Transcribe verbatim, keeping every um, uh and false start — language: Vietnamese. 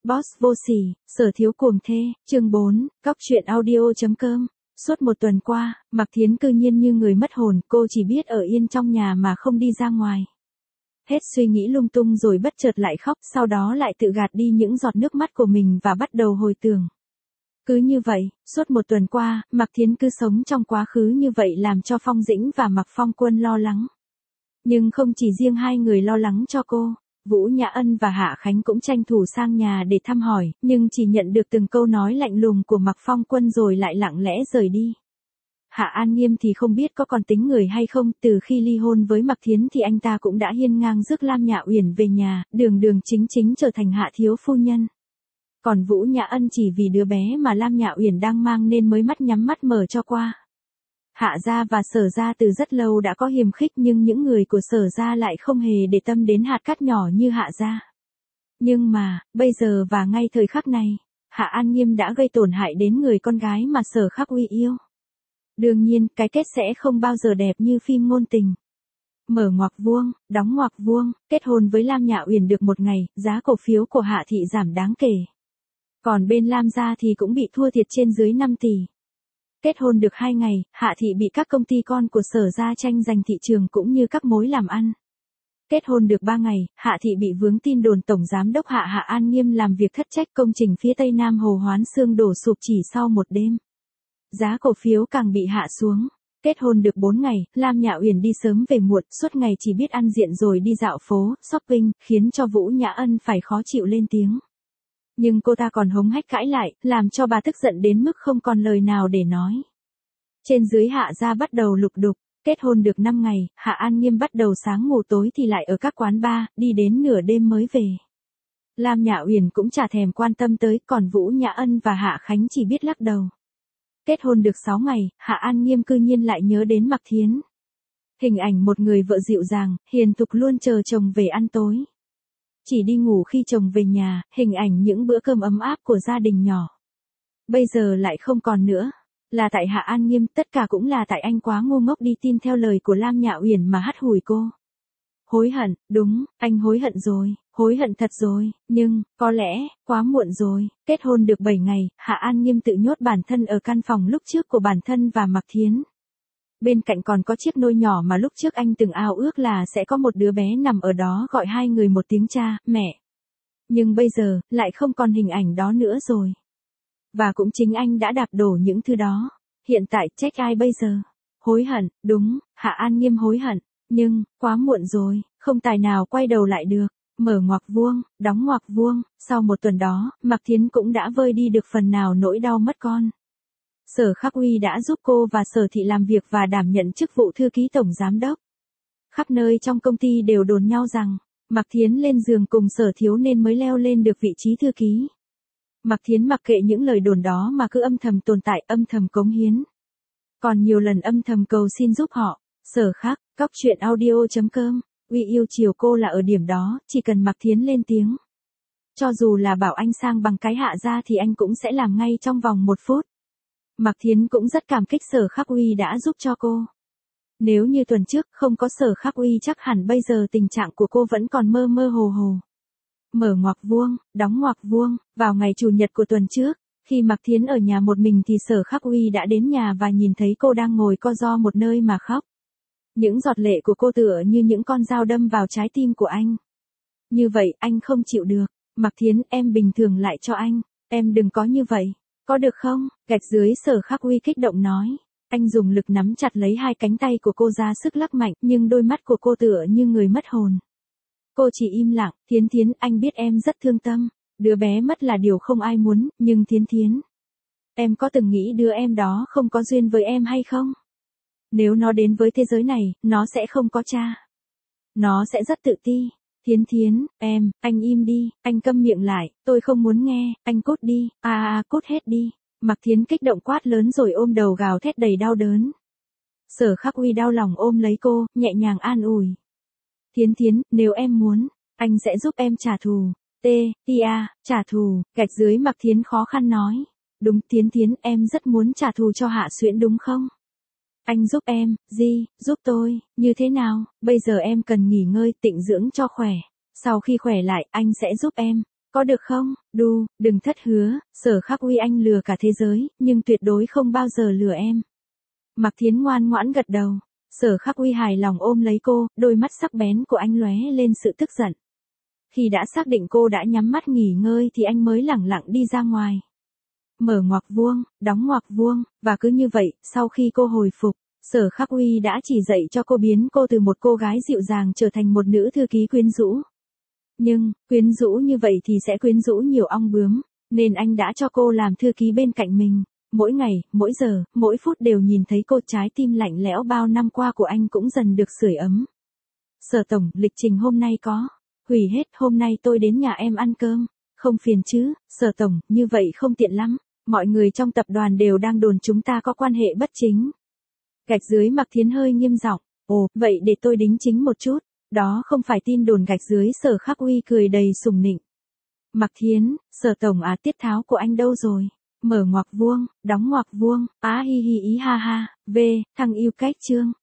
Boss vô sỉ, sở thiếu cuồng thê, chương bốn, góc truyện audio.com. Suốt một tuần qua, Mạc Thiến cư nhiên như người mất hồn, cô chỉ biết ở yên trong nhà mà không đi ra ngoài. Hết suy nghĩ lung tung rồi bất chợt lại khóc, sau đó lại tự gạt đi những giọt nước mắt của mình và bắt đầu hồi tưởng. Cứ như vậy, suốt một tuần qua, Mạc Thiến cứ sống trong quá khứ như vậy làm cho Phong Dĩnh và Mạc Phong Quân lo lắng. Nhưng không chỉ riêng hai người lo lắng cho cô. Vũ Nhã Ân và Hạ Khánh cũng tranh thủ sang nhà để thăm hỏi, nhưng chỉ nhận được từng câu nói lạnh lùng của Mạc Phong Quân rồi lại lặng lẽ rời đi. Hạ An Nghiêm thì không biết có còn tính người hay không, từ khi ly hôn với Mạc Thiến thì anh ta cũng đã hiên ngang rước Lam Nhạ Uyển về nhà, đường đường chính chính trở thành Hạ thiếu phu nhân. Còn Vũ Nhã Ân chỉ vì đứa bé mà Lam Nhạ Uyển đang mang nên mới mắt nhắm mắt mở cho qua. Hạ gia và Sở gia từ rất lâu đã có hiềm khích nhưng những người của Sở gia lại không hề để tâm đến hạt cát nhỏ như Hạ gia. Nhưng mà, bây giờ và ngay thời khắc này, Hạ An Nghiêm đã gây tổn hại đến người con gái mà Sở Khắc Uy yêu. Đương nhiên, cái kết sẽ không bao giờ đẹp như phim ngôn tình. Mở ngoặc vuông, đóng ngoặc vuông, kết hôn với Lam Nhạ Uyển được một ngày, giá cổ phiếu của Hạ thị giảm đáng kể. Còn bên Lam gia thì cũng bị thua thiệt trên dưới năm tỷ. Kết hôn được hai ngày, Hạ thị bị các công ty con của Sở gia tranh giành thị trường cũng như các mối làm ăn. Kết hôn được ba ngày, Hạ thị bị vướng tin đồn Tổng Giám đốc Hạ Hạ An Nghiêm làm việc thất trách, công trình phía Tây Nam Hồ Hoán Xương đổ sụp chỉ sau một đêm. Giá cổ phiếu càng bị hạ xuống. Kết hôn được bốn ngày, Lam Nhạ Uyển đi sớm về muộn, suốt ngày chỉ biết ăn diện rồi đi dạo phố, shopping, khiến cho Vũ Nhã Ân phải khó chịu lên tiếng. Nhưng cô ta còn hống hách cãi lại, làm cho bà tức giận đến mức không còn lời nào để nói. Trên dưới Hạ gia bắt đầu lục đục, kết hôn được năm ngày, Hạ An Nghiêm bắt đầu sáng ngủ tối thì lại ở các quán bar, đi đến nửa đêm mới về. Lam Nhạ Uyển cũng chả thèm quan tâm tới, còn Vũ Nhã Ân và Hạ Khánh chỉ biết lắc đầu. Kết hôn được sáu ngày, Hạ An Nghiêm cư nhiên lại nhớ đến Mạc Thiến. Hình ảnh một người vợ dịu dàng, hiền thục luôn chờ chồng về ăn tối. Chỉ đi ngủ khi chồng về nhà, hình ảnh những bữa cơm ấm áp của gia đình nhỏ. Bây giờ lại không còn nữa. Là tại Hạ An Nghiêm, tất cả cũng là tại anh quá ngu ngốc đi tin theo lời của Lam Nhạ Uyển mà hắt hủi cô. Hối hận, đúng, anh hối hận rồi, hối hận thật rồi, nhưng, có lẽ, quá muộn rồi. Kết hôn được bảy ngày, Hạ An Nghiêm tự nhốt bản thân ở căn phòng lúc trước của bản thân và Mạc Thiến. Bên cạnh còn có chiếc nôi nhỏ mà lúc trước anh từng ao ước là sẽ có một đứa bé nằm ở đó gọi hai người một tiếng cha, mẹ. Nhưng bây giờ, lại không còn hình ảnh đó nữa rồi. Và cũng chính anh đã đạp đổ những thứ đó. Hiện tại trách ai bây giờ? Hối hận, đúng, Hạ An Nghiêm hối hận. Nhưng, quá muộn rồi, không tài nào quay đầu lại được. Mở ngoặc vuông, đóng ngoặc vuông, sau một tuần đó, Mạc Thiến cũng đã vơi đi được phần nào nỗi đau mất con. Sở Khắc Uy đã giúp cô và Sở thị làm việc và đảm nhận chức vụ thư ký tổng giám đốc. Khắp nơi trong công ty đều đồn nhau rằng, Mạc Thiến lên giường cùng Sở thiếu nên mới leo lên được vị trí thư ký. Mạc Thiến mặc kệ những lời đồn đó mà cứ âm thầm tồn tại, âm thầm cống hiến. Còn nhiều lần âm thầm cầu xin giúp họ. Sở Khắc, góc truyện audio.com, Uy yêu chiều cô là ở điểm đó, chỉ cần Mạc Thiến lên tiếng. Cho dù là bảo anh sang bằng cái Hạ gia thì anh cũng sẽ làm ngay trong vòng một phút. Mạc Thiến cũng rất cảm kích Sở Khắc Uy đã giúp cho cô. Nếu như tuần trước không có Sở Khắc Uy chắc hẳn bây giờ tình trạng của cô vẫn còn mơ mơ hồ hồ. Mở ngoặc vuông, đóng ngoặc vuông, vào ngày Chủ nhật của tuần trước, khi Mạc Thiến ở nhà một mình thì Sở Khắc Uy đã đến nhà và nhìn thấy cô đang ngồi co ro một nơi mà khóc. Những giọt lệ của cô tựa như những con dao đâm vào trái tim của anh. Như vậy, anh không chịu được. Mạc Thiến, em bình thường lại cho anh, em đừng có như vậy. Có được không? Gạch dưới Sở Khắc Uy kích động nói. Anh dùng lực nắm chặt lấy hai cánh tay của cô ra sức lắc mạnh, nhưng đôi mắt của cô tựa như người mất hồn. Cô chỉ im lặng. Thiến Thiến, anh biết em rất thương tâm. Đứa bé mất là điều không ai muốn, nhưng Thiến Thiến, em có từng nghĩ đứa em đó không có duyên với em hay không? Nếu nó đến với thế giới này, nó sẽ không có cha. Nó sẽ rất tự ti. Thiến Thiến, em, anh im đi, anh câm miệng lại, tôi không muốn nghe, anh cút đi, à à cút hết đi. Mạc Thiến kích động quát lớn rồi ôm đầu gào thét đầy đau đớn. Sở Khắc Uy đau lòng ôm lấy cô, nhẹ nhàng an ủi. Thiến Thiến, nếu em muốn, anh sẽ giúp em trả thù. T, tia, trả thù, gạch dưới Mạc Thiến khó khăn nói. Đúng Thiến Thiến, em rất muốn trả thù cho Hạ Xuyễn đúng không? Anh giúp em, gì, giúp tôi, như thế nào? Bây giờ em cần nghỉ ngơi, tịnh dưỡng cho khỏe. Sau khi khỏe lại, anh sẽ giúp em. Có được không? Đu, đừng thất hứa, Sở Khắc Uy anh lừa cả thế giới, nhưng tuyệt đối không bao giờ lừa em. Mạc Thiến ngoan ngoãn gật đầu. Sở Khắc Uy hài lòng ôm lấy cô, đôi mắt sắc bén của anh lóe lên sự tức giận. Khi đã xác định cô đã nhắm mắt nghỉ ngơi thì anh mới lẳng lặng đi ra ngoài. Mở ngoặc vuông, đóng ngoặc vuông, và cứ như vậy, sau khi cô hồi phục, Sở Khắc Uy đã chỉ dạy cho cô biến cô từ một cô gái dịu dàng trở thành một nữ thư ký quyến rũ. Nhưng, quyến rũ như vậy thì sẽ quyến rũ nhiều ong bướm, nên anh đã cho cô làm thư ký bên cạnh mình. Mỗi ngày, mỗi giờ, mỗi phút đều nhìn thấy cô, trái tim lạnh lẽo bao năm qua của anh cũng dần được sưởi ấm. Sở tổng, lịch trình hôm nay có. Hủy hết, hôm nay tôi đến nhà em ăn cơm. Không phiền chứ, Sở tổng, như vậy không tiện lắm. Mọi người trong tập đoàn đều đang đồn chúng ta có quan hệ bất chính. Gạch dưới Mạc Thiến hơi nghiêm giọng. Ồ, vậy để tôi đính chính một chút. Đó không phải tin đồn gạch dưới. Sở Khắc Uy cười đầy sùng nịnh. Mạc Thiến, Sở tổng à, tiết tháo của anh đâu rồi? Mở ngoặc vuông, đóng ngoặc vuông, á hi hi ý ha ha, v, thằng yêu cách chương.